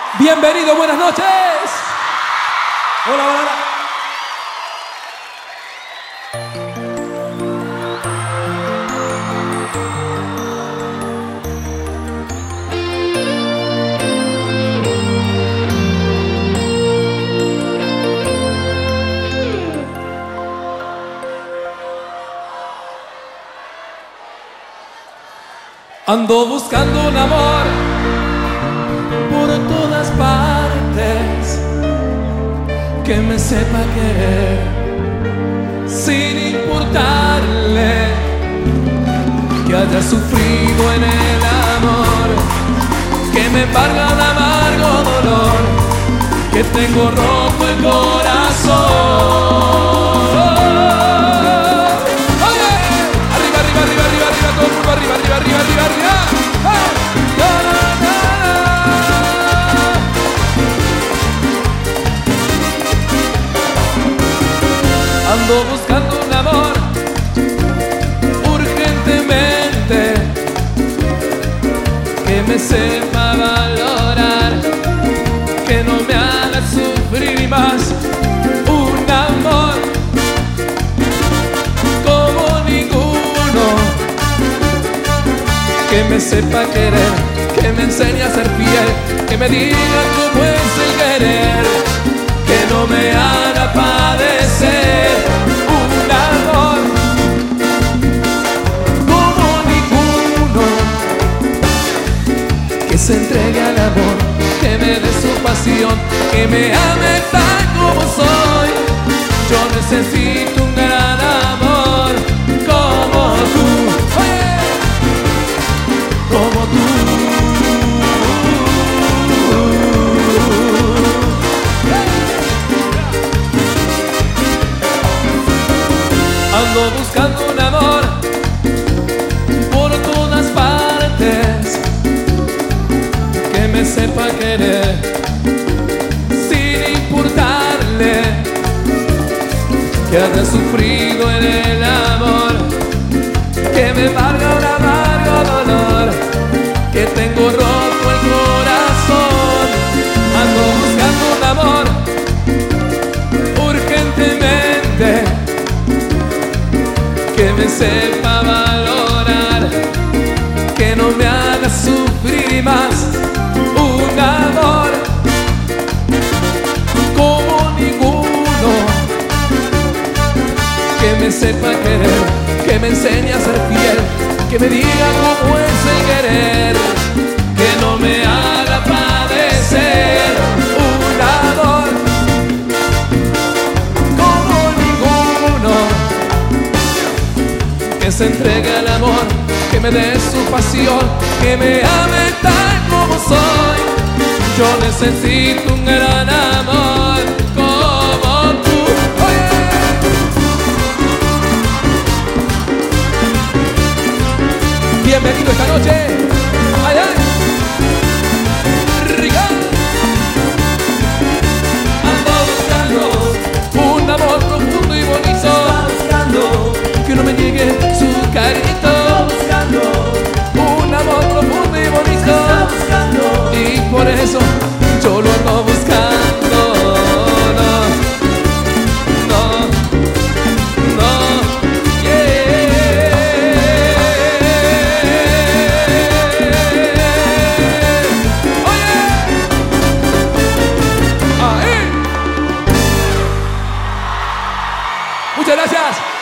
Bienvenido, buenas noches. Hola, hola, hola. Ando buscando un amor por todas partes, que me sepa querer sin importarle que haya sufrido en el amor, que me embarga un amargo dolor, que tengo roto el corazón. Arriba, arriba, arriba, arriba, arriba. Ando buscando un amor urgentemente, que me sepa valorar, que no me haga sufrir más. Un amor como ninguno, que me sepa querer, que me enseñe a ser fiel, que me diga cómo es el querer, que no me haga padecer. Un amor como ninguno, que se entregue al amor, que me dé su pasión, que me ame tal como soy. Yo necesito un gran amor como tú. Como tú. Ando buscando un amor por todas partes, que me sepa querer sin importarle que haya sufrido en el amor, que me valga un amargo dolor, que tengo roto el corazón. Ando buscando un amor urgentemente, que me sepa valorar, que no me haga sufrir más. Un amor como ninguno, que me sepa querer, que me enseñe a ser fiel, que me diga cómo es el querer, que no me haga padecer. Un amor como ninguno, que se entregue al amor, que me dé su pasión, que me ame tal como soy. Yo necesito un gran amor como tú. Bienvenido esta noche. Ay, ay. Rica. Ando buscando un amor profundo y bonito, que no me niegue su cariñito. Buscando un amor profundo y bonito, y por eso yo lo ando buscando. No, no, no, yeah. Oye, ahí. Muchas gracias.